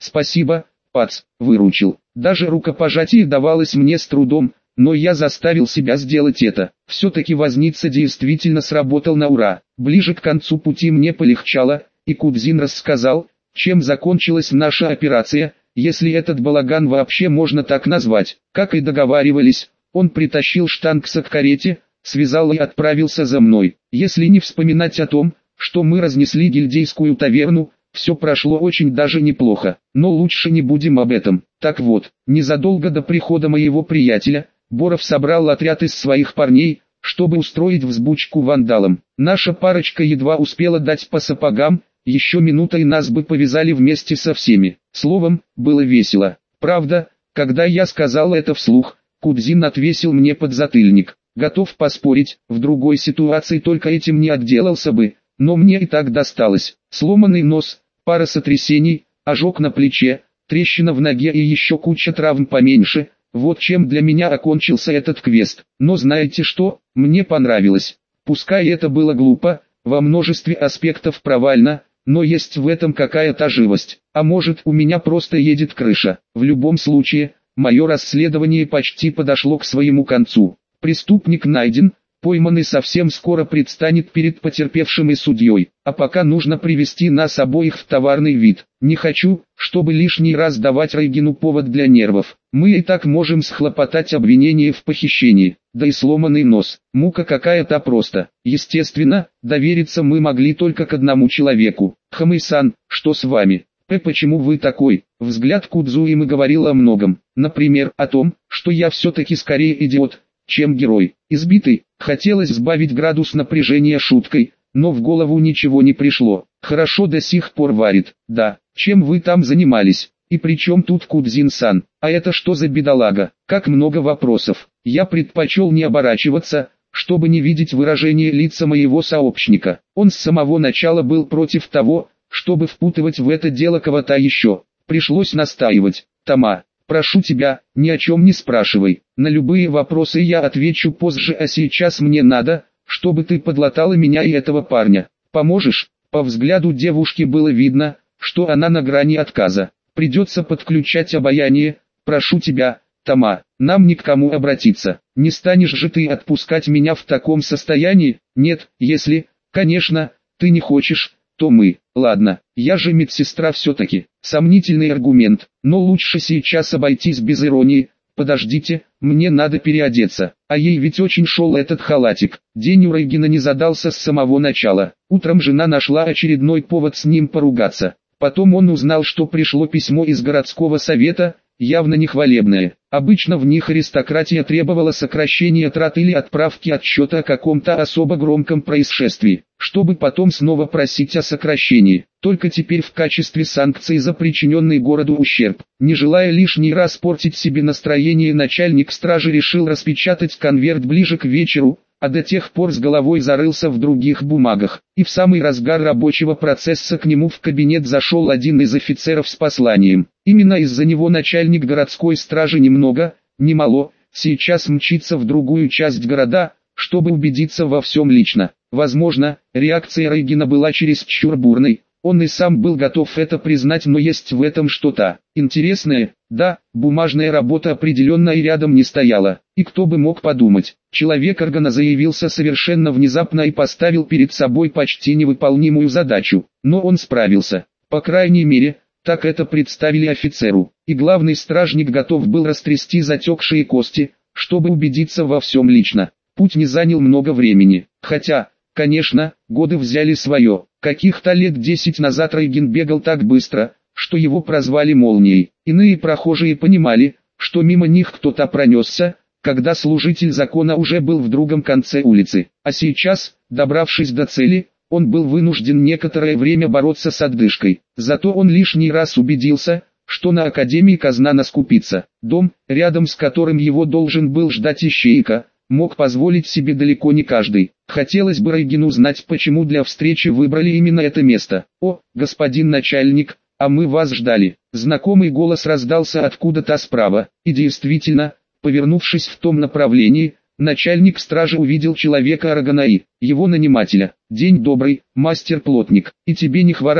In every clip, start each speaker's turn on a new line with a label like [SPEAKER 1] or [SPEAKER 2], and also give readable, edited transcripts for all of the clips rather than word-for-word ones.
[SPEAKER 1] Спасибо, пац, выручил. Даже рукопожатие давалось мне с трудом, но я заставил себя сделать это. Все-таки возница действительно сработал на ура. Ближе к концу пути мне полегчало, и Кудзин рассказал, чем закончилась наша операция, если этот балаган вообще можно так назвать. Как и договаривались, он притащил Штангса к карете, связал и отправился за мной. Если не вспоминать о том, что мы разнесли гильдейскую таверну, все прошло очень даже неплохо. Но лучше не будем об этом. Так вот, незадолго до прихода моего приятеля, Боров собрал отряд из своих парней, чтобы устроить взбучку вандалам. Наша парочка едва успела дать по сапогам, еще минута и нас бы повязали вместе со всеми. Словом, было весело. Правда, когда я сказал это вслух, Кудзин отвесил мне подзатыльник. Готов поспорить, в другой ситуации только этим не отделался бы, но мне и так досталось. Сломанный нос, пара сотрясений, ожог на плече, трещина в ноге и еще куча травм поменьше. Вот чем для меня окончился этот квест. Но знаете что, мне понравилось. Пускай это было глупо, во множестве аспектов провально, но есть в этом какая-то живость. А может, у меня просто едет крыша. В любом случае, мое расследование почти подошло к своему концу. Преступник найден, пойманный совсем скоро предстанет перед потерпевшим и судьей. А пока нужно привести нас обоих в товарный вид. Не хочу, чтобы лишний раз давать Рейгину повод для нервов. Мы и так можем схлопотать обвинение в похищении. Да и сломанный нос. Мука какая-то просто. Естественно, довериться мы могли только к одному человеку. Хамэй-сан, что с вами? Почему вы такой? Взгляд Кудзуимы говорил о многом. Например, о том, что я все-таки скорее идиот, чем герой. Избитый, хотелось сбавить градус напряжения шуткой, но в голову ничего не пришло. Хорошо до сих пор варит. Да, чем вы там занимались? И при чем тут Кудзин-сан? А это что за бедолага? Как много вопросов. Я предпочел не оборачиваться, чтобы не видеть выражение лица моего сообщника. Он с самого начала был против того, чтобы впутывать в это дело кого-то еще. Пришлось настаивать. Тома, прошу тебя, ни о чем не спрашивай. На любые вопросы я отвечу позже, а сейчас мне надо, чтобы ты подлатала меня и этого парня. Поможешь? По взгляду девушки было видно, что она на грани отказа. Придется подключать обаяние. Прошу тебя, Тома, нам ни к кому обратиться. Не станешь же ты отпускать меня в таком состоянии? Нет, если, конечно, ты не хочешь, то мы. Ладно, я же медсестра все-таки. Сомнительный аргумент, но лучше сейчас обойтись без иронии. Подождите, мне надо переодеться. А ей ведь очень шел этот халатик. День у Рейгина не задался с самого начала. Утром жена нашла очередной повод с ним поругаться. Потом он узнал, что пришло письмо из городского совета, явно не хвалебное. Обычно в них аристократия требовала сокращения трат или отправки отчета о каком-то особо громком происшествии, чтобы потом снова просить о сокращении. Только теперь в качестве санкции за причиненный городу ущерб. Не желая лишний раз портить себе настроение, начальник стражи решил распечатать конверт ближе к вечеру, а до тех пор с головой зарылся в других бумагах. И в самый разгар рабочего процесса к нему в кабинет зашел один из офицеров с посланием. Именно из-за него начальник городской стражи ни много, ни мало, сейчас мчится в другую часть города, чтобы убедиться во всем лично. Возможно, реакция Рейгина была чересчур бурной. Он и сам был готов это признать, но есть в этом что-то интересное. Да, бумажная работа определенно и рядом не стояла. И кто бы мог подумать, человек органа заявился совершенно внезапно и поставил перед собой почти невыполнимую задачу. Но он справился. По крайней мере, так это представили офицеру. И главный стражник готов был растрясти затекшие кости, чтобы убедиться во всем лично. Путь не занял много времени. Хотя, конечно, годы взяли свое. Каких-то лет 10 назад Рейгин бегал так быстро, что его прозвали молнией. Иные прохожие понимали, что мимо них кто-то пронесся, когда служитель закона уже был в другом конце улицы. А сейчас, добравшись до цели, он был вынужден некоторое время бороться с отдышкой. Зато он лишний раз убедился, что на Академии казна наскупится. Дом, рядом с которым его должен был ждать ищейка, мог позволить себе далеко не каждый. Хотелось бы Рейгину знать, почему для встречи выбрали именно это место. «О, господин начальник, а мы вас ждали». Знакомый голос раздался откуда-то справа, и действительно, повернувшись в том направлении, начальник стражи увидел человека Араганаи, его нанимателя. «День добрый, мастер-плотник, и тебе не хворать?»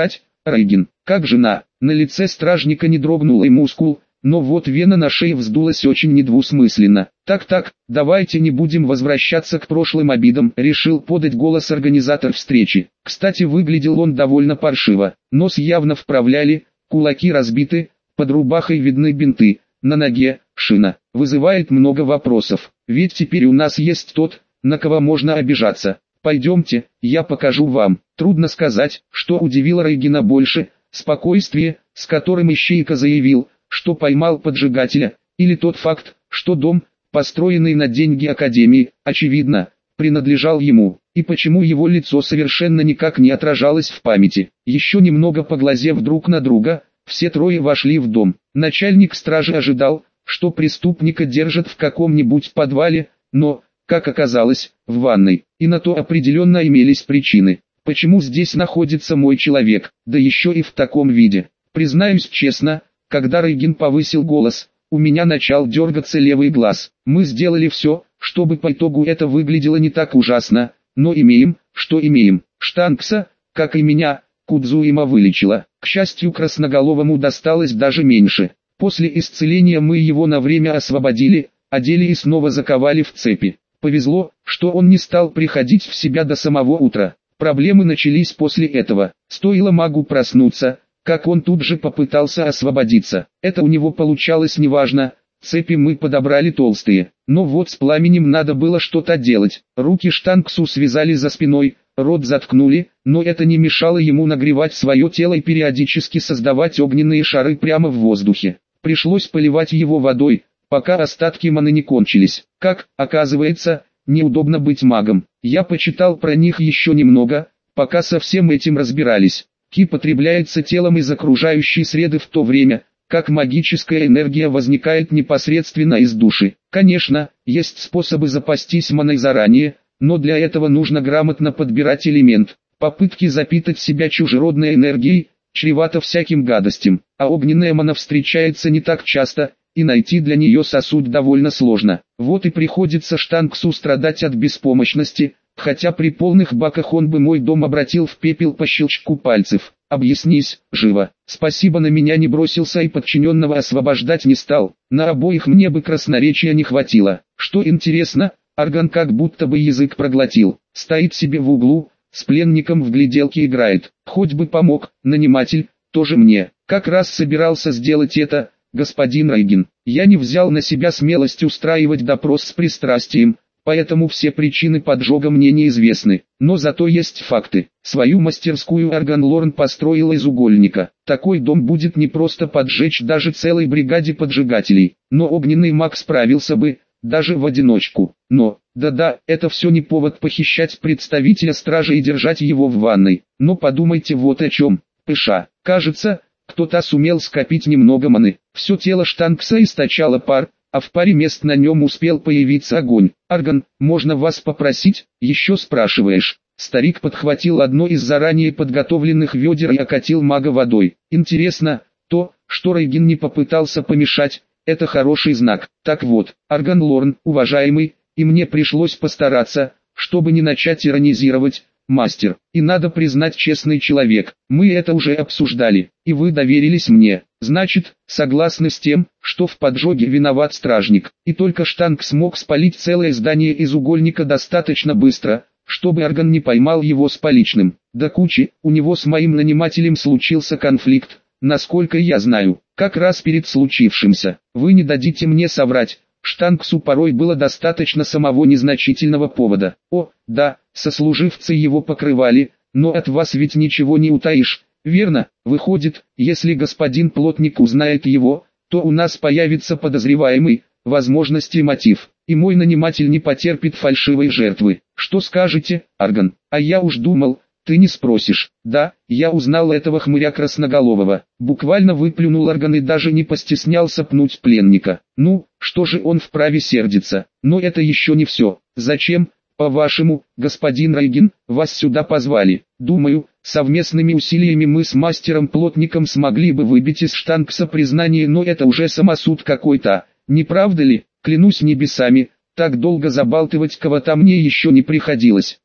[SPEAKER 1] Рейгин, как жена. На лице стражника не дрогнул и мускул, но вот вена на шее вздулась очень недвусмысленно. «Так, давайте не будем возвращаться к прошлым обидам», — решил подать голос организатор встречи. Кстати, выглядел он довольно паршиво. Нос явно вправляли, кулаки разбиты, под рубахой видны бинты, на ноге шина. Вызывает много вопросов, ведь теперь у нас есть тот, на кого можно обижаться. Пойдемте, я покажу вам. Трудно сказать, что удивило Рейгина больше, спокойствие, с которым Ищейка заявил, что поймал поджигателя, или тот факт, что дом, построенный на деньги Академии, очевидно, принадлежал ему, и почему его лицо совершенно никак не отражалось в памяти. Еще немного поглазев друг на друга, все трое вошли в дом. Начальник стражи ожидал, что преступника держат в каком-нибудь подвале, но, как оказалось, в ванной, и на то определенно имелись причины. Почему здесь находится мой человек, да еще и в таком виде? Признаюсь честно, когда Рейгин повысил голос, у меня начал дергаться левый глаз. Мы сделали все, чтобы по итогу это выглядело не так ужасно, но имеем, что имеем. Штанкса, как и меня, Кудзуима вылечила. К счастью, Красноголовому досталось даже меньше. После исцеления мы его на время освободили, одели и снова заковали в цепи. Повезло, что он не стал приходить в себя до самого утра. Проблемы начались после этого. Стоило магу проснуться, как он тут же попытался освободиться. Это у него получалось неважно, цепи мы подобрали толстые. Но вот с пламенем надо было что-то делать. Руки Штанксу связали за спиной, рот заткнули, но это не мешало ему нагревать свое тело и периодически создавать огненные шары прямо в воздухе. Пришлось поливать его водой, пока остатки маны не кончились. Как, оказывается, неудобно быть магом. Я почитал про них еще немного, пока со всем этим разбирались. Ки потребляется телом из окружающей среды в то время, как магическая энергия возникает непосредственно из души. Конечно, есть способы запастись маной заранее, но для этого нужно грамотно подбирать элемент. Попытки запитать себя чужеродной энергией чревато всяким гадостям, а огненная мана встречается не так часто, и найти для нее сосуд довольно сложно. Вот и приходится Штанксу страдать от беспомощности, хотя при полных баках он бы мой дом обратил в пепел по щелчку пальцев. Объяснись, живо. Спасибо, на меня не бросился и подчиненного освобождать не стал. На обоих мне бы красноречия не хватило. Что интересно, Арган как будто бы язык проглотил. Стоит себе в углу, с пленником в гляделке играет. Хоть бы помог, наниматель, тоже мне. Как раз собирался сделать это, господин Рейгин. Я не взял на себя смелость устраивать допрос с пристрастием, поэтому все причины поджога мне неизвестны. Но зато есть факты. Свою мастерскую Арган Лорн построил из угольника. Такой дом будет не просто поджечь даже целой бригаде поджигателей, но огненный маг справился бы, даже в одиночку. Но, да-да, это все не повод похищать представителя стражи и держать его в ванной. Но подумайте вот о чем. Пыша, кажется, кто-то сумел скопить немного маны. Все тело Штанкса источало пар, а в паре мест на нем успел появиться огонь. Арган, можно вас попросить? Еще спрашиваешь. Старик подхватил одно из заранее подготовленных ведер и окатил мага водой. Интересно, то, что Рейгин не попытался помешать, это хороший знак. Так вот, Арган Лорн, уважаемый, и мне пришлось постараться, чтобы не начать иронизировать, мастер. И надо признать, честный человек, мы это уже обсуждали, и вы доверились мне. Значит, согласны с тем, что в поджоге виноват стражник. И только Штанк смог спалить целое здание из угольника достаточно быстро, чтобы Арган не поймал его с поличным. До кучи, у него с моим нанимателем случился конфликт, насколько я знаю, как раз перед случившимся. Вы не дадите мне соврать, Штанксу порой было достаточно самого незначительного повода. О, да, сослуживцы его покрывали, но от вас ведь ничего не утаишь, верно? Выходит, если господин плотник узнает его, то у нас появится подозреваемый, возможности мотив, и мой наниматель не потерпит фальшивой жертвы. Что скажете, Арган? А я уж думал, ты не спросишь. Да, я узнал этого хмыря красноголового. Буквально выплюнул Арган и даже не постеснялся пнуть пленника. Ну, что же он вправе сердиться? Но это еще не все. Зачем, по-вашему, господин Рейгин, вас сюда позвали? Думаю, совместными усилиями мы с мастером-плотником смогли бы выбить из Штанкса признание, но это уже самосуд какой-то. Не правда ли? Клянусь небесами, так долго забалтывать кого-то мне еще не приходилось.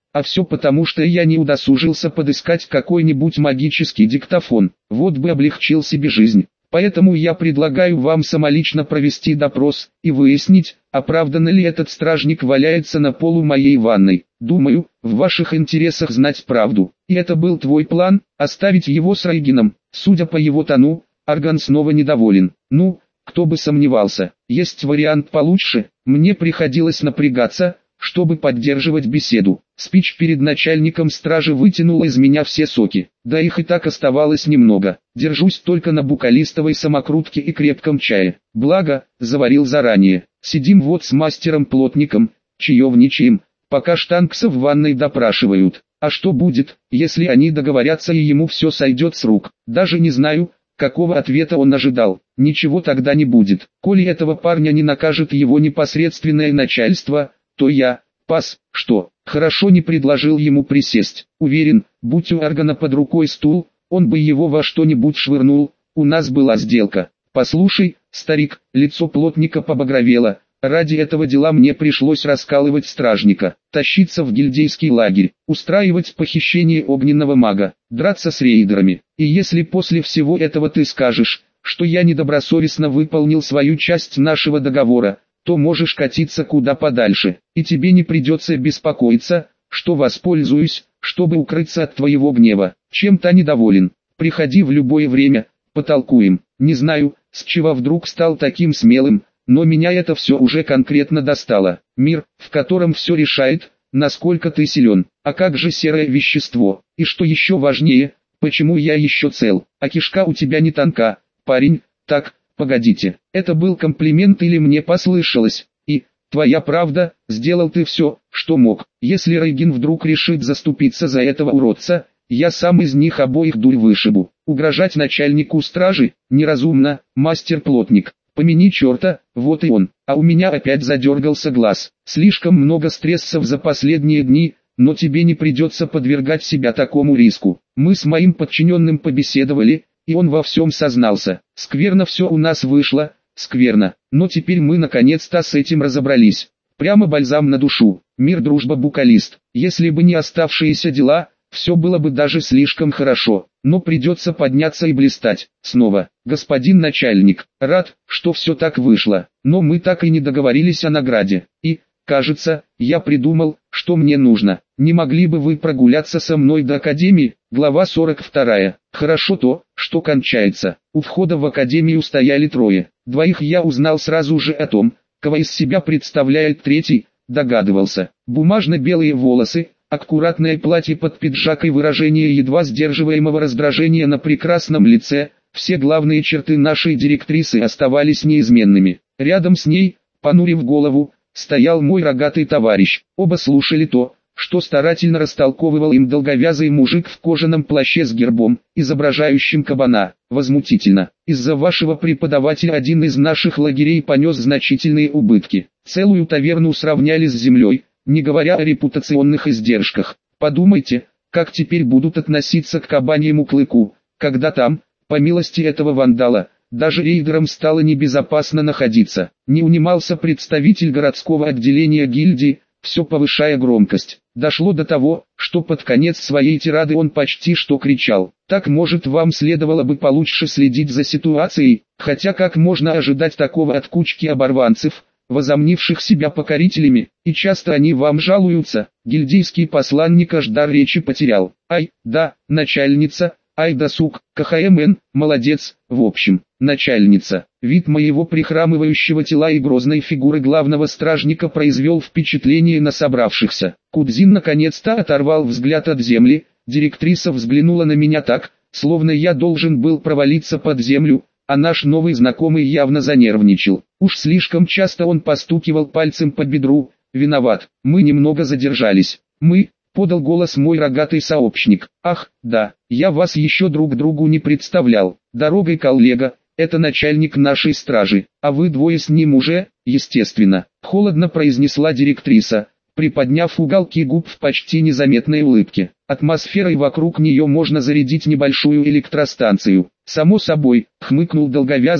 [SPEAKER 1] А все потому, что я не удосужился подыскать какой-нибудь магический диктофон, вот бы облегчил себе жизнь. Поэтому я предлагаю вам самолично провести допрос и выяснить, оправданно ли этот стражник валяется на полу моей ванной. Думаю, в ваших интересах знать правду. И это был твой план, оставить его с Рейгином. Судя по его тону, Арган снова недоволен. Ну, кто бы сомневался, есть вариант получше. Мне приходилось напрягаться, чтобы поддерживать беседу. Спич перед начальником стражи вытянула из меня все соки. Да их и так оставалось немного. Держусь только на букалистовой самокрутке и крепком чае. Благо, заварил заранее. Сидим вот с мастером-плотником, чаевничаем, пока Штанкса в ванной допрашивают. А что будет, если они договорятся и ему все сойдет с рук? Даже не знаю, какого ответа он ожидал. Ничего тогда не будет. Коли этого парня не накажет его непосредственное начальство, то я, что, хорошо не предложил ему присесть. Уверен, будь у Аргана под рукой стул, он бы его во что-нибудь швырнул. У нас была сделка. Послушай, старик, лицо плотника побагровело. Ради этого дела мне пришлось раскалывать стражника, тащиться в гильдейский лагерь, устраивать похищение огненного мага, драться с рейдерами. И если после всего этого ты скажешь, что я недобросовестно выполнил свою часть нашего договора, то можешь катиться куда подальше, и тебе не придется беспокоиться, что воспользуюсь, чтобы укрыться от твоего гнева. Чем-то недоволен, приходи в любое время, потолкуем. Не знаю, с чего вдруг стал таким смелым, но меня это все уже конкретно достало. Мир, в котором все решает, насколько ты силен. А как же серое вещество? И что еще важнее, почему я еще цел? А кишка у тебя не тонка, парень. Так, погодите, это был комплимент или мне послышалось? И, твоя правда, сделал ты все, что мог. Если Рейгин вдруг решит заступиться за этого уродца, я сам из них обоих дурь вышибу. Угрожать начальнику стражи, неразумно, мастер-плотник. Помяни черта, вот и он. А у меня опять задергался глаз. Слишком много стрессов за последние дни, но тебе не придется подвергать себя такому риску. Мы с моим подчиненным побеседовали, и он во всем сознался. Скверно все у нас вышло, скверно. Но теперь мы наконец-то с этим разобрались. Прямо бальзам на душу. Мир, дружба, букалист. Если бы не оставшиеся дела, все было бы даже слишком хорошо. Но придется подняться и блистать. Снова, господин начальник, рад, что все так вышло. Но мы так и не договорились о награде. И, кажется, я придумал, что мне нужно. Не могли бы вы прогуляться со мной до академии? Глава 42. Хорошо то, что кончается. У входа в академию стояли трое. Двоих я узнал сразу же о том, кого из себя представляет третий, догадывался. Бумажно-белые волосы, аккуратное платье под пиджак и выражение едва сдерживаемого раздражения на прекрасном лице, все главные черты нашей директрисы оставались неизменными. Рядом с ней, понурив голову, стоял мой рогатый товарищ. Оба слушали то, что старательно растолковывал им долговязый мужик в кожаном плаще с гербом, изображающим кабана. Возмутительно. Из-за вашего преподавателя один из наших лагерей понес значительные убытки. Целую таверну сравняли с землей, не говоря о репутационных издержках. Подумайте, как теперь будут относиться к кабаньему клыку, когда там, по милости этого вандала, даже рейдерам стало небезопасно находиться. Не унимался представитель городского отделения гильдии, все повышая громкость. Дошло до того, что под конец своей тирады он почти что кричал. Так, может, вам следовало бы получше следить за ситуацией, хотя как можно ожидать такого от кучки оборванцев, возомнивших себя покорителями, и часто они вам жалуются. Гильдейский посланник аж дар речи потерял. Ай, да, начальница, ай да сук, КХМН, молодец, в общем, начальница. Вид моего прихрамывающего тела и грозной фигуры главного стражника произвел впечатление на собравшихся. Кудзин наконец-то оторвал взгляд от земли, директриса взглянула на меня так, словно я должен был провалиться под землю, а наш новый знакомый явно занервничал. Уж слишком часто он постукивал пальцем по бедру. Виноват, мы немного задержались. Мы, подал голос мой рогатый сообщник. Ах, да, я вас еще друг другу не представлял. Дорогой коллега, это начальник нашей стражи, а вы двое с ним уже, естественно. Холодно произнесла директриса, приподняв уголки губ в почти незаметной улыбке. Атмосферой вокруг нее можно зарядить небольшую электростанцию. Само собой, хмыкнул долговязый,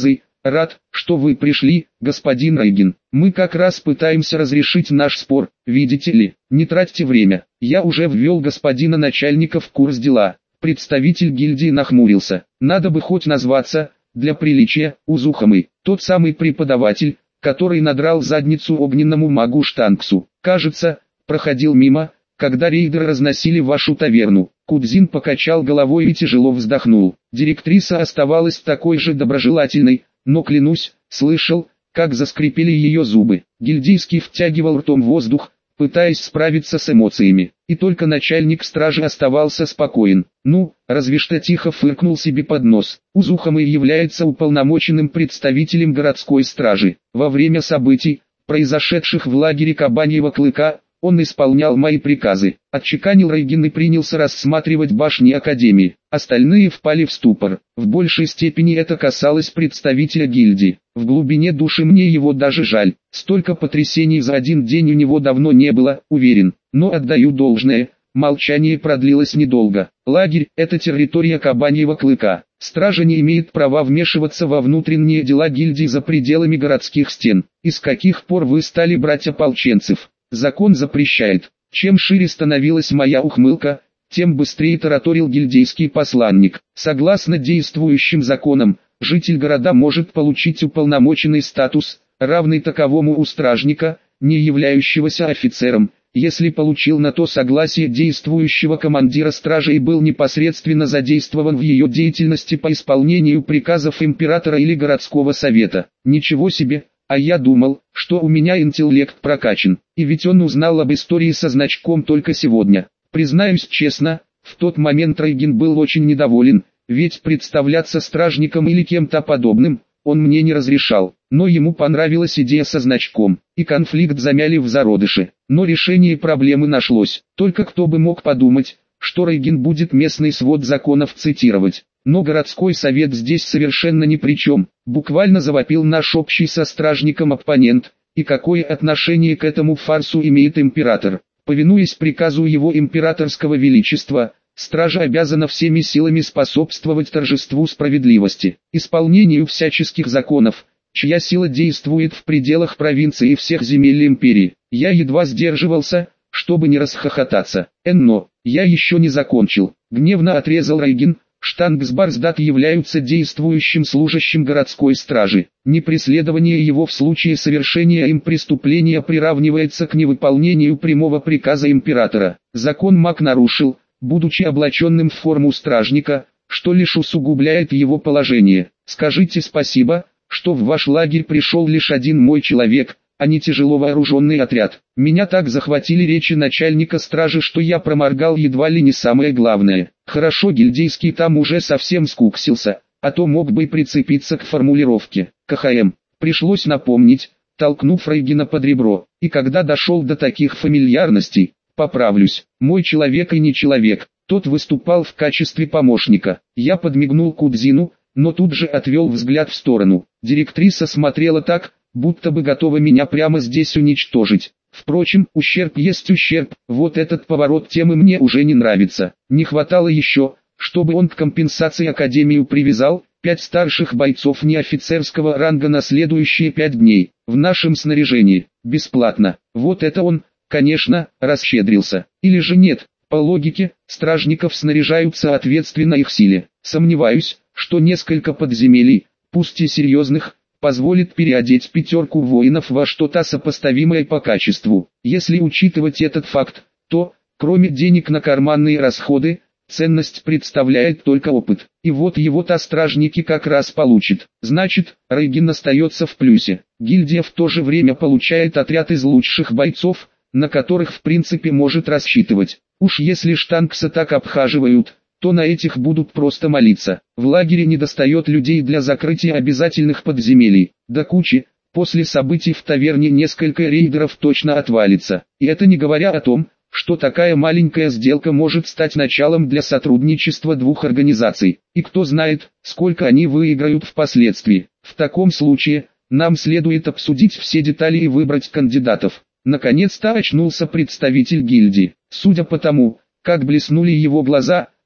[SPEAKER 1] Рад, что вы пришли, господин Рейгин. Мы как раз пытаемся разрешить наш спор, видите ли. Не тратьте время. Я уже ввел господина начальника в курс дела. Представитель гильдии нахмурился. Надо бы хоть назваться, для приличия, Узухамой. Тот самый преподаватель, который надрал задницу огненному магу Штанксу. Кажется, проходил мимо, когда рейдеры разносили вашу таверну. Кудзин покачал головой и тяжело вздохнул. Директриса оставалась такой же доброжелательной, но клянусь, слышал, как заскрипели ее зубы. Гильдейский втягивал ртом воздух, пытаясь справиться с эмоциями. И только начальник стражи оставался спокоен. Ну, разве что тихо фыркнул себе под нос. Узухамой является уполномоченным представителем городской стражи. Во время событий, произошедших в лагере Кабаньего Клыка, он исполнял мои приказы. Отчеканил Рейгин и принялся рассматривать башни Академии. Остальные впали в ступор. В большей степени это касалось представителя гильдии. В глубине души мне его даже жаль. Столько потрясений за один день у него давно не было, уверен. Но отдаю должное, молчание продлилось недолго. Лагерь – это территория Кабаньего Клыка. Стража не имеет права вмешиваться во внутренние дела гильдии за пределами городских стен. И с каких пор вы стали брать ополченцев? Закон запрещает. Чем шире становилась моя ухмылка, тем быстрее тараторил гильдейский посланник. Согласно действующим законам, житель города может получить уполномоченный статус, равный таковому у стражника, не являющегося офицером, если получил на то согласие действующего командира стражи и был непосредственно задействован в ее деятельности по исполнению приказов императора или городского совета. Ничего себе! А я думал, что у меня интеллект прокачан, и ведь он узнал об истории со значком только сегодня. Признаюсь честно, в тот момент Рейгин был очень недоволен, ведь представляться стражником или кем-то подобным, он мне не разрешал. Но ему понравилась идея со значком, и конфликт замяли в зародыше. Но решение проблемы нашлось. Только кто бы мог подумать, что Рейгин будет местный свод законов цитировать. Но городской совет здесь совершенно ни при чем, буквально завопил наш общий со стражником оппонент. И какое отношение к этому фарсу имеет император? Повинуясь приказу его императорского величества, стража обязана всеми силами способствовать торжеству справедливости, исполнению всяческих законов, чья сила действует в пределах провинции и всех земель империи. Я едва сдерживался, чтобы не расхохотаться. Но я еще не закончил, гневно отрезал Рейгин. Штанг с Барсдат являются действующим служащим городской стражи. Непреследование его в случае совершения им преступления приравнивается к невыполнению прямого приказа императора. Закон маг нарушил, будучи облаченным в форму стражника, что лишь усугубляет его положение. Скажите спасибо, что в ваш лагерь пришел лишь один мой человек, а не тяжело вооруженный отряд. Меня так захватили речи начальника стражи, что я проморгал едва ли не самое главное. Хорошо, гильдейский там уже совсем скуксился, а то мог бы прицепиться к формулировке. КХМ. Пришлось напомнить, толкнув Рейгина под ребро. И когда дошел до таких фамильярностей, поправлюсь. Мой человек и не человек. Тот выступал в качестве помощника. Я подмигнул Кудзину, но тут же отвел взгляд в сторону. Директриса смотрела так, будто бы готова меня прямо здесь уничтожить. Впрочем, ущерб есть ущерб, вот этот поворот темы мне уже не нравится. Не хватало еще, чтобы он к компенсации Академию привязал 5 старших бойцов неофицерского ранга на следующие 5 дней, в нашем снаряжении, бесплатно. Вот это он, конечно, расщедрился. Или же нет, по логике, стражников снаряжают соответственно их силе. Сомневаюсь, что несколько подземелий, пусть и серьезных, позволит переодеть 5 воинов во что-то сопоставимое по качеству. Если учитывать этот факт, то, кроме денег на карманные расходы, ценность представляет только опыт. И вот его-то стражники как раз получат. Значит, Рейгин остается в плюсе. Гильдия в то же время получает отряд из лучших бойцов, на которых в принципе может рассчитывать. Уж если Штанкса так обхаживают, то на этих будут просто молиться. В лагере недостает людей для закрытия обязательных подземелий. До кучи, после событий в таверне несколько рейдеров точно отвалится. И это не говоря о том, что такая маленькая сделка может стать началом для сотрудничества двух организаций. И кто знает, сколько они выиграют впоследствии. В таком случае, нам следует обсудить все детали и выбрать кандидатов. Наконец-то очнулся представитель гильдии. Судя по тому, как блеснули его глаза,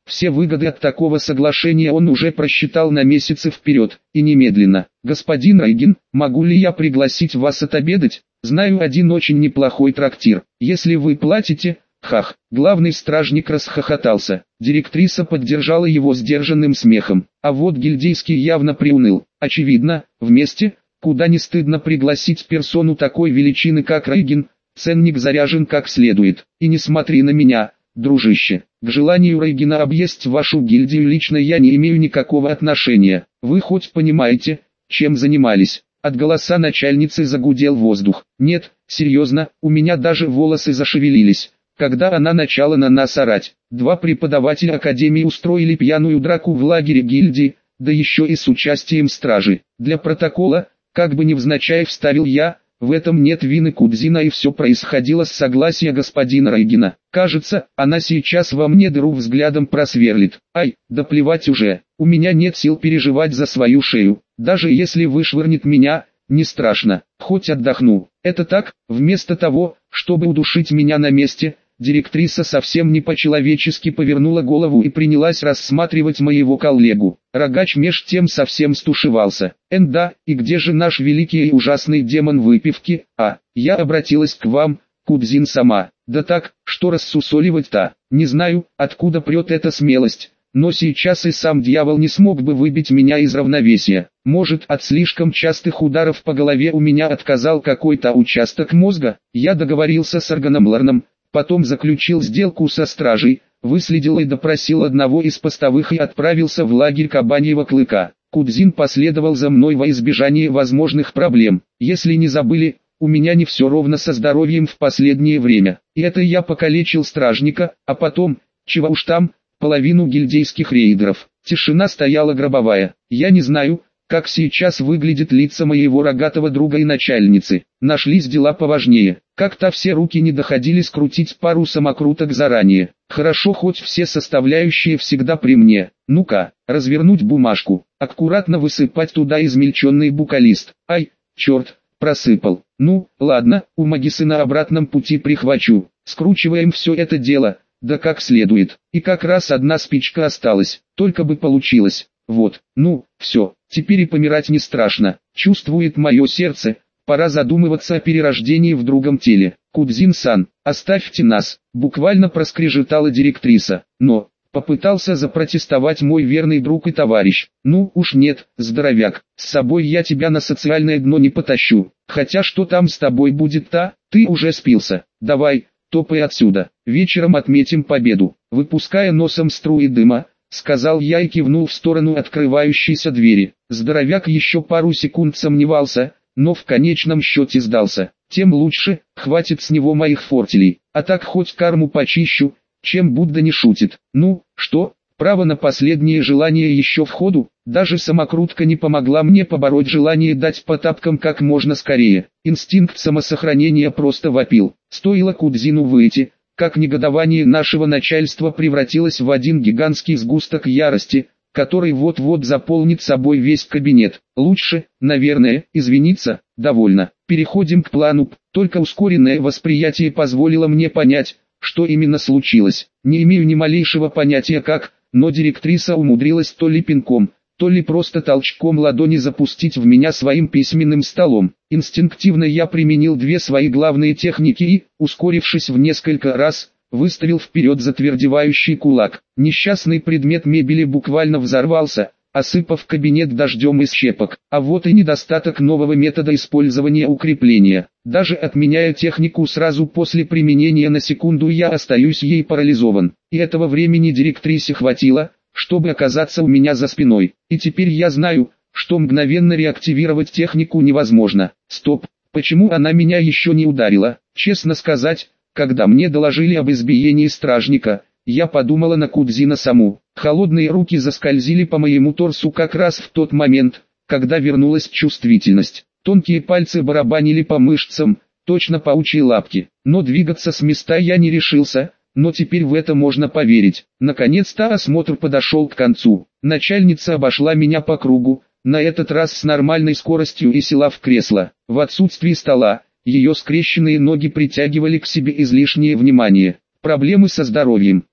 [SPEAKER 1] Все выгоды от такого соглашения он уже просчитал на месяцы вперед, и немедленно. «Господин Райгин, могу ли я пригласить вас отобедать? Знаю один очень неплохой трактир, если вы платите». Хах, главный стражник расхохотался. Директриса поддержала его сдержанным смехом, а вот гильдейский явно приуныл. Очевидно, вместе, куда не стыдно пригласить персону такой величины как Райгин, ценник заряжен как следует. И не смотри на меня, дружище, к желанию Райгина объесть вашу гильдию лично я не имею никакого отношения. Вы хоть понимаете, чем занимались? От голоса начальницы загудел воздух. Нет, серьезно, у меня даже волосы зашевелились, когда она начала на нас орать. Два преподавателя академии устроили пьяную драку в лагере гильдии, да еще и с участием стражи. Для протокола, как бы невзначай вставил я, в этом нет вины Кудзина и все происходило с согласия господина Райгина. Кажется, она сейчас во мне дыру взглядом просверлит. Ай, да плевать уже, у меня нет сил переживать за свою шею. Даже если вышвырнет меня, не страшно, хоть отдохну. Это так, вместо того, чтобы удушить меня на месте, директриса совсем не по-человечески повернула голову и принялась рассматривать моего коллегу. Рогач меж тем совсем стушевался. Да, и где же наш великий и ужасный демон выпивки? Я обратилась к вам, Кудзин сама. Да так, что рассусоливать-то? Не знаю, откуда прет эта смелость, но сейчас и сам дьявол не смог бы выбить меня из равновесия. Может, от слишком частых ударов по голове у меня отказал какой-то участок мозга? Я договорился с органом Ларном, потом заключил сделку со стражей, выследил и допросил одного из постовых и отправился в лагерь Кабаньего Клыка. Кудзин последовал за мной во избежание возможных проблем. Если не забыли, у меня не все ровно со здоровьем в последнее время. И это я покалечил стражника, а потом, чего уж там, половину гильдейских рейдеров. Тишина стояла гробовая. Я не знаю, как сейчас выглядят лица моего рогатого друга и начальницы. Нашлись дела поважнее. Как-то все руки не доходили скрутить пару самокруток заранее. Хорошо, хоть все составляющие всегда при мне. Ну-ка, развернуть бумажку, аккуратно высыпать туда измельченный букалист. Ай, черт, просыпал. Ну, ладно, у Магисы на обратном пути прихвачу. Скручиваем все это дело, да как следует. И как раз одна спичка осталась, только бы получилось. Вот, ну, все, теперь и помирать не страшно. Чувствует мое сердце, пора задумываться о перерождении в другом теле. Кудзин-сан, оставьте нас, буквально проскрежетала директриса. Но, попытался запротестовать мой верный друг и товарищ. Ну уж нет, здоровяк, с собой я тебя на социальное дно не потащу. Хотя что там с тобой будет-то, ты уже спился. Давай, топай отсюда, вечером отметим победу. Выпуская носом струи дыма, сказал я и кивнул в сторону открывающейся двери. Здоровяк еще пару секунд сомневался, но в конечном счете сдался. Тем лучше, хватит с него моих фортелей, а так хоть карму почищу, чем Будда не шутит. Ну, что, право на последнее желание еще в ходу? Даже самокрутка не помогла мне побороть желание дать по тапкам как можно скорее. Инстинкт самосохранения просто вопил. Стоило Кудзину выйти, как негодование нашего начальства превратилось в один гигантский сгусток ярости, который вот-вот заполнит собой весь кабинет. Лучше, наверное, извиниться. Довольно. Переходим к плану. Только ускоренное восприятие позволило мне понять, что именно случилось. Не имею ни малейшего понятия как, но директриса умудрилась то ли пинком, то ли просто толчком ладони запустить в меня своим письменным столом. Инстинктивно я применил две свои главные техники и, ускорившись в несколько раз, выставил вперед затвердевающий кулак. Несчастный предмет мебели буквально взорвался, осыпав кабинет дождем из щепок. А вот и недостаток нового метода использования укрепления. Даже отменяя технику сразу после применения на секунду, я остаюсь ей парализован. И этого времени директрисе хватило, чтобы оказаться у меня за спиной. И теперь я знаю, что мгновенно реактивировать технику невозможно. Стоп, почему она меня еще не ударила? Честно сказать, когда мне доложили об избиении стражника, я подумала на Кудзина саму. Холодные руки заскользили по моему торсу как раз в тот момент, когда вернулась чувствительность. Тонкие пальцы барабанили по мышцам, точно паучьи лапки. Но двигаться с места я не решился, но теперь в это можно поверить. Наконец-то осмотр подошел к концу. Начальница обошла меня по кругу, на этот раз с нормальной скоростью и села в кресло. В отсутствии стола, ее скрещенные ноги притягивали к себе излишнее внимание. Проблемы со здоровьем.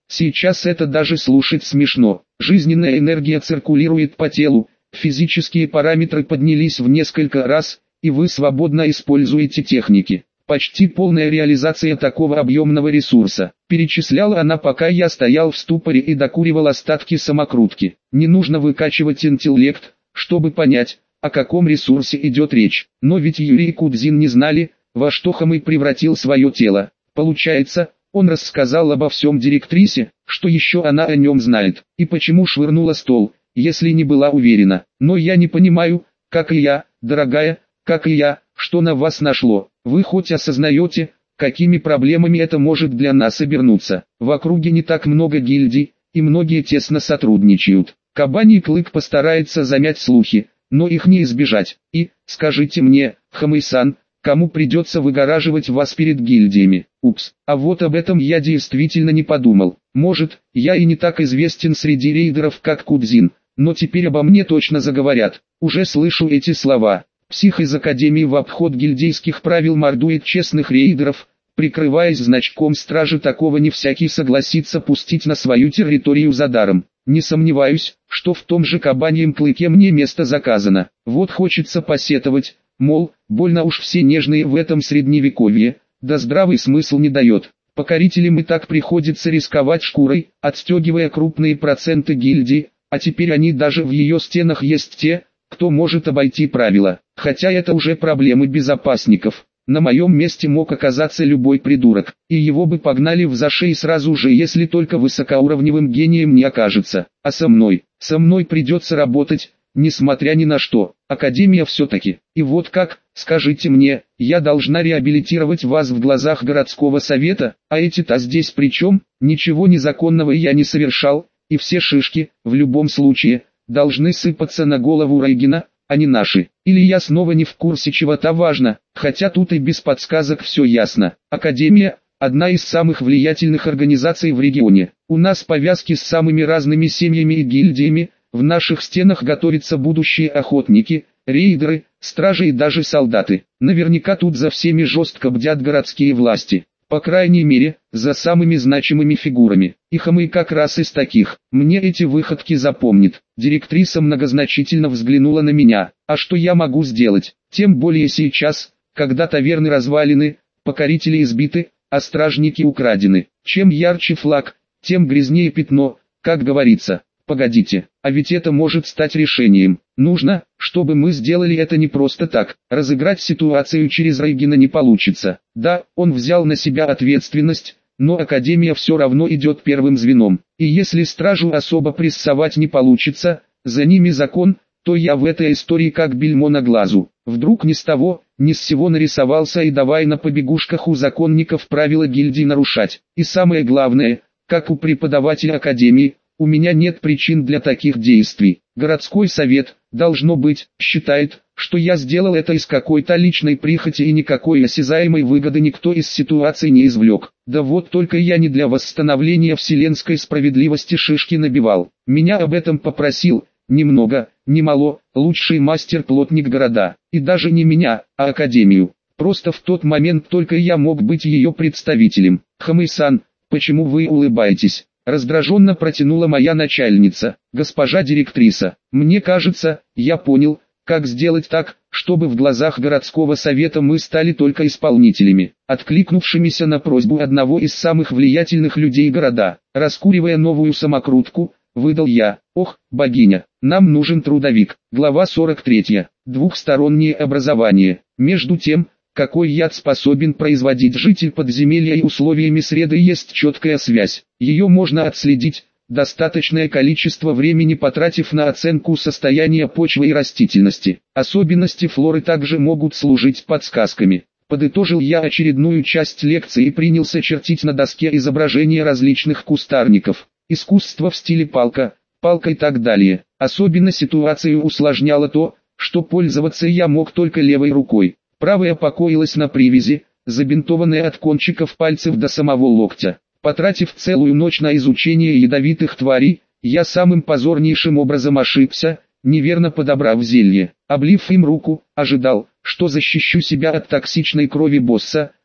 [SPEAKER 1] Сейчас это даже слушать смешно. Жизненная энергия циркулирует по телу, физические параметры поднялись в несколько раз, и вы свободно используете техники. Почти полная реализация такого объемного ресурса. Перечисляла она, пока я стоял в ступоре и докуривал остатки самокрутки. Не нужно выкачивать интеллект, чтобы понять, о каком ресурсе идет речь. Но ведь Юрий и Кудзин не знали, во что Хамэй превратил свое тело. Получается, он рассказал обо всем директрисе, что еще она о нем знает, и почему швырнула стол, если не была уверена. Но я не понимаю, как и я, дорогая, как и я, что на вас нашло. Вы хоть осознаете, какими проблемами это может для нас обернуться? В округе не так много гильдий, и многие тесно сотрудничают. Кабаний клык постарается замять слухи, но их не избежать. И, скажите мне, Хамэй-сан, кому придется выгораживать вас перед гильдиями? Упс, а вот об этом я действительно не подумал. Может, я и не так известен среди рейдеров, как Кудзин, но теперь обо мне точно заговорят. Уже слышу эти слова. Псих из Академии в обход гильдейских правил мордует честных рейдеров, прикрываясь значком стражи. Такого не всякий согласится пустить на свою территорию за даром. Не сомневаюсь, что в том же кабаньем клыке мне место заказано. Вот хочется посетовать, мол, больно уж все нежные в этом средневековье, да здравый смысл не дает. Покорителям и так приходится рисковать шкурой, отстегивая крупные проценты гильдии, а теперь они даже в ее стенах есть те, кто может обойти правила. Хотя это уже проблемы безопасников. На моем месте мог оказаться любой придурок, и его бы погнали в зашей сразу же, если только высокоуровневым гением не окажется. А со мной придется работать, несмотря ни на что. Академия все-таки. И вот как, скажите мне, я должна реабилитировать вас в глазах городского совета, а эти-то здесь при чем? Ничего незаконного я не совершал, и все шишки, в любом случае, должны сыпаться на голову Райгина, а не наши. Или я снова не в курсе чего-то важно, хотя тут и без подсказок все ясно. Академия – одна из самых влиятельных организаций в регионе. У нас повязки с самыми разными семьями и гильдиями, в наших стенах готовятся будущие охотники, рейдеры, стражи и даже солдаты. Наверняка тут за всеми жестко бдят городские власти. По крайней мере, за самыми значимыми фигурами. И Хамэй как раз из таких. Мне эти выходки запомнит. Директриса многозначительно взглянула на меня. А что я могу сделать? Тем более сейчас, когда таверны развалены, покорители избиты, а стражники украдены. Чем ярче флаг, тем грязнее пятно, как говорится. Погодите, а ведь это может стать решением. Нужно, чтобы мы сделали это не просто так. Разыграть ситуацию через Райгина не получится. Да, он взял на себя ответственность, но Академия все равно идет первым звеном. И если стражу особо прессовать не получится, за ними закон, то я в этой истории как бельмо на глазу. Вдруг ни с того, ни с сего нарисовался и давай на побегушках у законников правила гильдии нарушать. И самое главное, как у преподавателя Академии, у меня нет причин для таких действий. Городской совет, должно быть, считает, что я сделал это из какой-то личной прихоти и никакой осязаемой выгоды никто из ситуации не извлек. Да вот только я не для восстановления вселенской справедливости шишки набивал. Меня об этом попросил, ни много, ни мало, лучший мастер-плотник города. И даже не меня, а Академию. Просто в тот момент только я мог быть ее представителем. Хамэй-сан, почему вы улыбаетесь? Раздраженно протянула моя начальница. Госпожа директриса, мне кажется, я понял, как сделать так, чтобы в глазах городского совета мы стали только исполнителями, откликнувшимися на просьбу одного из самых влиятельных людей города. Раскуривая новую самокрутку, выдал я. Ох, богиня, нам нужен трудовик. Глава 43. Двухстороннее образование. Между тем, какой яд способен производить житель подземелья и условиями среды, есть четкая связь. Ее можно отследить, достаточное количество времени потратив на оценку состояния почвы и растительности. Особенности флоры также могут служить подсказками. Подытожил я очередную часть лекции и принялся чертить на доске изображения различных кустарников. Искусство в стиле палка и так далее. Особенно ситуацию усложняло то, что пользоваться я мог только левой рукой. Правая покоилась на привязи, забинтованная от кончиков пальцев до самого локтя. Потратив целую ночь на изучение ядовитых тварей, я самым позорнейшим образом ошибся, неверно подобрав зелье. Облив им руку, ожидал, что защищу себя от токсичной крови босса,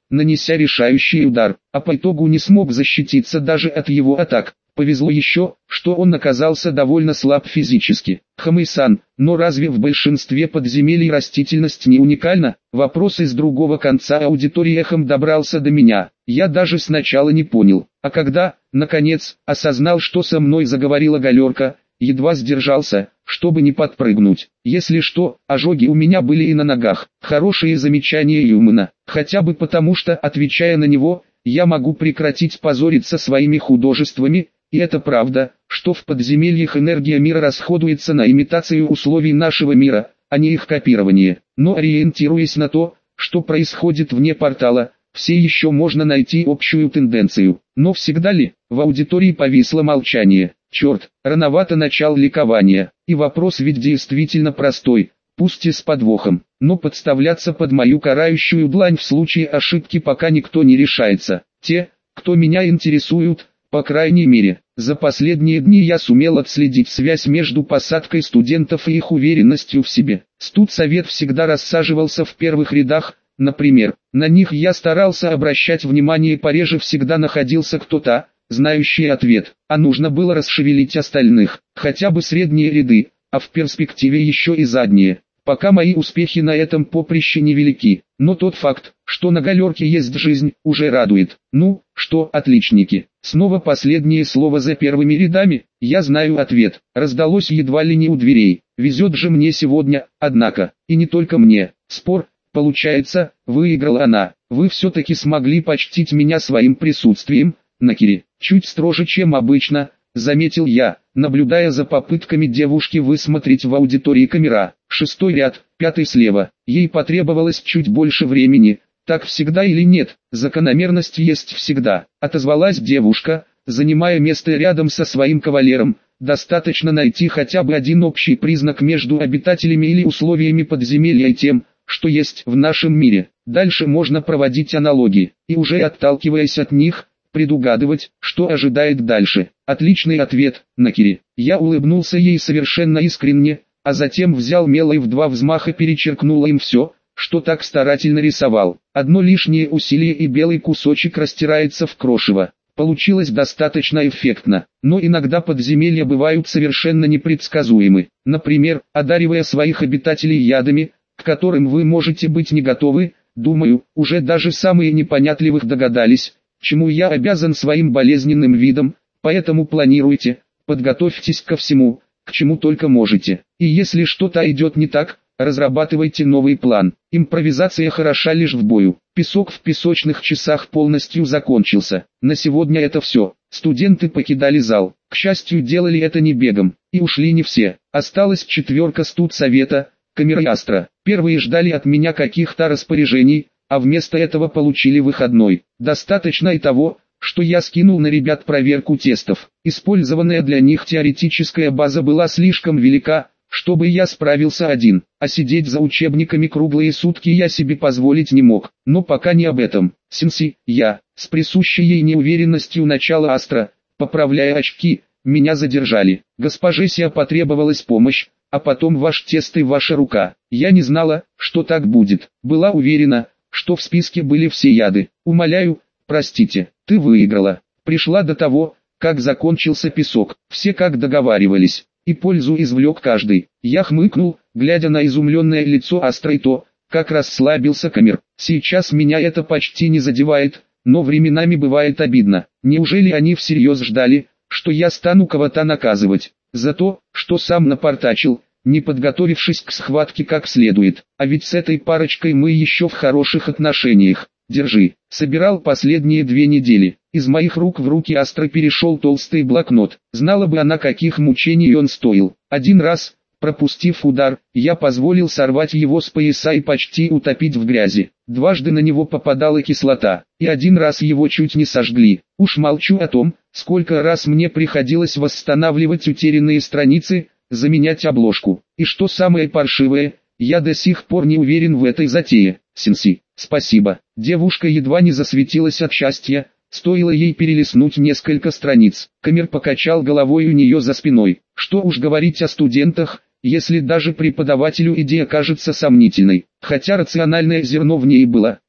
[SPEAKER 1] нанеся решающий удар, а по итогу не смог защититься даже от его атак. Повезло еще, что он оказался довольно слаб физически. Хамэй-сан, но разве в большинстве подземелий растительность не уникальна? Вопрос из другого конца аудитории эхом добрался до меня. Я даже сначала не понял, а когда, наконец, осознал, что со мной заговорила галерка, едва сдержался, чтобы не подпрыгнуть. Если что, ожоги у меня были и на ногах. Хорошее замечание Юмана, хотя бы потому что, отвечая на него, я могу прекратить позориться своими художествами. И это правда, что в подземельях энергия мира расходуется на имитацию условий нашего мира, а не их копирование. Но ориентируясь на то, что происходит вне портала, все еще можно найти общую тенденцию. Но всегда ли? В аудитории повисло молчание. Черт, рановато начал ликования. И вопрос ведь действительно простой, пусть и с подвохом. Но подставляться под мою карающую длань в случае ошибки пока никто не решается. Те, кто меня интересуют, по крайней мере, за последние дни я сумел отследить связь между посадкой студентов и их уверенностью в себе. Студсовет всегда рассаживался в первых рядах, например. На них я старался обращать внимание пореже, всегда находился кто-то, знающий ответ. А нужно было расшевелить остальных, хотя бы средние ряды, а в перспективе еще и задние. Пока мои успехи на этом поприще невелики, но тот факт, что на галерке есть жизнь, уже радует. Ну, что, отличники, снова последнее слово за первыми рядами? Я знаю ответ, раздалось едва ли не у дверей. Везет же мне сегодня, однако, и не только мне. Спор, получается, выиграла она. Вы все-таки смогли почтить меня своим присутствием, Накири, чуть строже, чем обычно, заметил я, наблюдая за попытками девушки высмотреть в аудитории камера. 6-й ряд, 5-й слева. Ей потребовалось чуть больше времени. Так всегда или нет? Закономерность есть всегда. Отозвалась девушка, занимая место рядом со своим кавалером. Достаточно найти хотя бы один общий признак между обитателями или условиями подземелья и тем, что есть в нашем мире. Дальше можно проводить аналогии, и уже отталкиваясь от них, предугадывать, что ожидает дальше. Отличный ответ, Накири. Я улыбнулся ей совершенно искренне, а затем взял мело и в 2 взмаха перечеркнул им все, что так старательно рисовал. Одно лишнее усилие и белый кусочек растирается в крошево. Получилось достаточно эффектно, но иногда подземелья бывают совершенно непредсказуемы. Например, одаривая своих обитателей ядами, к которым вы можете быть не готовы, думаю, уже даже самые непонятливых догадались, чему я обязан своим болезненным видом, поэтому планируйте, подготовьтесь ко всему, к чему только можете. И если что-то идет не так, разрабатывайте новый план. Импровизация хороша лишь в бою. Песок в песочных часах полностью закончился. На сегодня это все. Студенты покидали зал. К счастью, делали это не бегом. И ушли не все. Осталась 4 студсовета, камера и Астра. Первые ждали от меня каких-то распоряжений, а вместо этого получили выходной. Достаточно и того, что я скинул на ребят проверку тестов. Использованная для них теоретическая база была слишком велика, чтобы я справился один, а сидеть за учебниками круглые сутки я себе позволить не мог. Но пока не об этом. Сенси, я, с присущей ей неуверенностью начала Астра, поправляя очки, меня задержали. Госпоже Сиа потребовалась помощь, а потом ваш тест и ваша рука. Я не знала, что так будет. Была уверена, что в списке были все яды. Умоляю, простите, ты выиграла. Пришла до того, как закончился песок. Все как договаривались. И пользу извлек каждый. Я хмыкнул, глядя на изумленное лицо Астры и то, как расслабился камер. Сейчас меня это почти не задевает, но временами бывает обидно. Неужели они всерьез ждали, что я стану кого-то наказывать за то, что сам напортачил, не подготовившись к схватке как следует? А ведь с этой парочкой мы еще в хороших отношениях. Держи. Собирал последние 2 недели. Из моих рук в руки Астры перешел толстый блокнот. Знала бы она, каких мучений он стоил. Один раз, пропустив удар, я позволил сорвать его с пояса и почти утопить в грязи. Дважды на него попадала кислота, и один раз его чуть не сожгли. Уж молчу о том, сколько раз мне приходилось восстанавливать утерянные страницы, заменять обложку. И что самое паршивое, я до сих пор не уверен в этой затее. Сенси, спасибо. Девушка едва не засветилась от счастья, стоило ей перелистнуть несколько страниц. Камер покачал головой у нее за спиной. Что уж говорить о студентах, если даже преподавателю идея кажется сомнительной. Хотя рациональное зерно в ней было.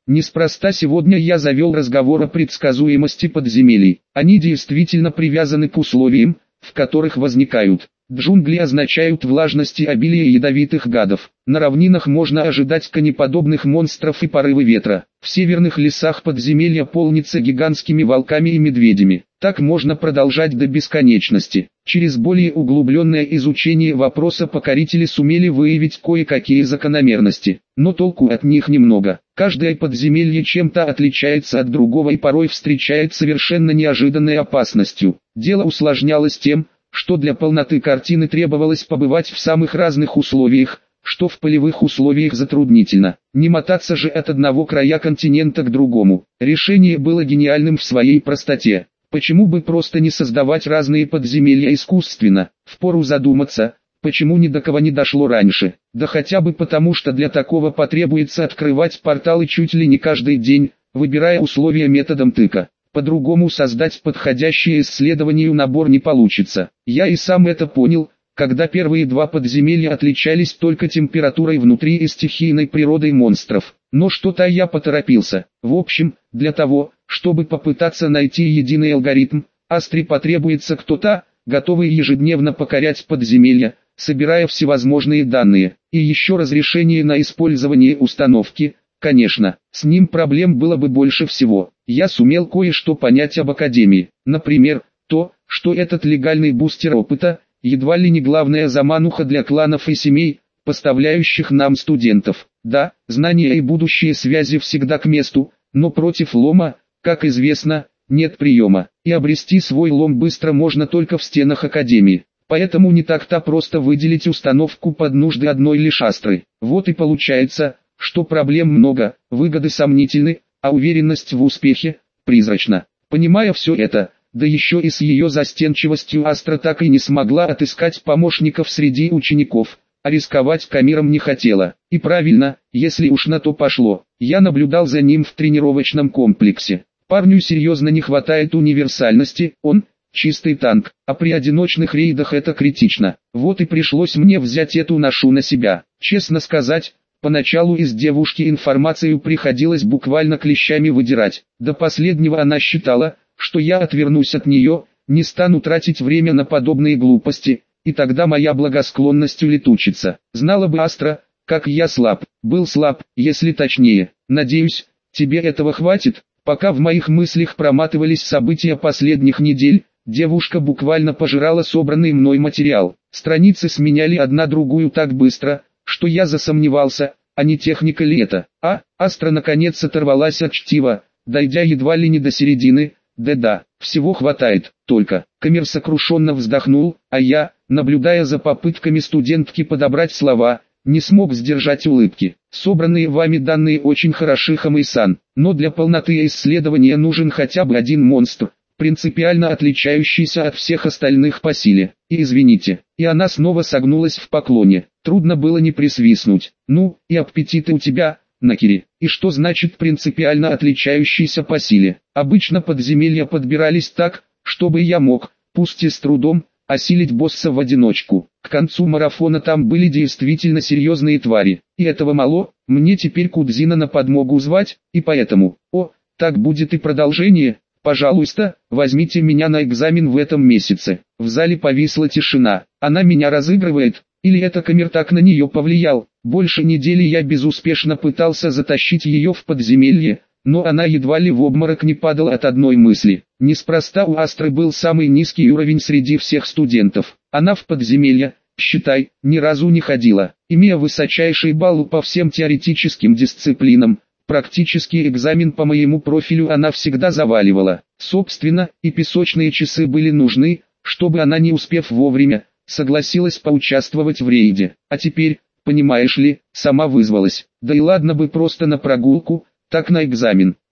[SPEAKER 1] Неспроста сегодня я завел разговор о предсказуемости подземелий. Они действительно привязаны к условиям, в которых возникают. Джунгли означают влажность и обилие ядовитых гадов. На равнинах можно ожидать конеподобных монстров и порывы ветра. В северных лесах подземелья полнится гигантскими волками и медведями. Так можно продолжать до бесконечности. Через более углубленное изучение вопроса покорители сумели выявить кое-какие закономерности, но толку от них немного. Каждое подземелье чем-то отличается от другого и порой встречает совершенно неожиданной опасностью. Дело усложнялось тем, что для полноты картины требовалось побывать в самых разных условиях, что в полевых условиях затруднительно. Не мотаться же от одного края континента к другому. Решение было гениальным в своей простоте. Почему бы просто не создавать разные подземелья искусственно? Впору задуматься, почему ни до кого не дошло раньше. Да хотя бы потому, что для такого потребуется открывать порталы чуть ли не каждый день, выбирая условия методом тыка. По-другому создать подходящий исследованию набор не получится. Я и сам это понял, когда первые два подземелья отличались только температурой внутри и стихийной природой монстров. Но что-то я поторопился. В общем, для того, чтобы попытаться найти единый алгоритм, Астре потребуется кто-то, готовый ежедневно покорять подземелья, собирая всевозможные данные, и еще разрешение на использование установки. Конечно, с ним проблем было бы больше всего. Я сумел кое-что понять об Академии. Например, то, что этот легальный бустер опыта, едва ли не главная замануха для кланов и семей, поставляющих нам студентов. Да, знания и будущие связи всегда к месту, но против лома, как известно, нет приема. И обрести свой лом быстро можно только в стенах Академии. Поэтому не так-то просто выделить установку под нужды одной лишь Астры. Вот и получается, что проблем много, выгоды сомнительны, а уверенность в успехе призрачна. Понимая все это, да еще и с ее застенчивостью Астра так и не смогла отыскать помощников среди учеников, а рисковать Камиром не хотела. И правильно, если уж на то пошло. Я наблюдал за ним в тренировочном комплексе. Парню серьезно не хватает универсальности, он чистый танк, а при одиночных рейдах это критично. Вот и пришлось мне взять эту ношу на себя. Честно сказать, поначалу из девушки информацию приходилось буквально клещами выдирать. До последнего она считала, что я отвернусь от нее, не стану тратить время на подобные глупости, и тогда моя благосклонность улетучится. Знала бы Астра, как я слаб, был слаб, если точнее. Надеюсь, тебе этого хватит. Пока в моих мыслях проматывались события последних недель, девушка буквально пожирала собранный мной материал. Страницы сменяли одна другую так быстро, что я засомневался, а не техника ли это. Астра наконец оторвалась от чтива, дойдя едва ли не до середины. Да, всего хватает, только. Камир сокрушенно вздохнул, а я, наблюдая за попытками студентки подобрать слова, не смог сдержать улыбки. Собранные вами данные очень хороши, Хамэй-сан, но для полноты исследования нужен хотя бы один монстр, принципиально отличающийся от всех остальных по силе. И извините, и она снова согнулась в поклоне. Трудно было не присвистнуть. Ну, и аппетиты у тебя, Накири. И что значит принципиально отличающийся по силе? Обычно подземелья подбирались так, чтобы я мог, пусть и с трудом, осилить босса в одиночку. К концу марафона там были действительно серьезные твари. И этого мало, мне теперь Кудзина на подмогу звать, и поэтому, так будет и продолжение. Пожалуйста, возьмите меня на экзамен в этом месяце. В зале повисла тишина. Она меня разыгрывает, или это Камир так на нее повлиял? Больше недели я безуспешно пытался затащить ее в подземелье, но она едва ли в обморок не падала от одной мысли. Неспроста у Астры был самый низкий уровень среди всех студентов. Она в подземелье, считай, ни разу не ходила. Имея высочайший балл по всем теоретическим дисциплинам, практический экзамен по моему профилю она всегда заваливала. Собственно, и песочные часы были нужны, чтобы она, не успев вовремя, согласилась поучаствовать в рейде. А теперь, понимаешь ли, сама вызвалась. Да и ладно бы просто на прогулку, так на экзамен.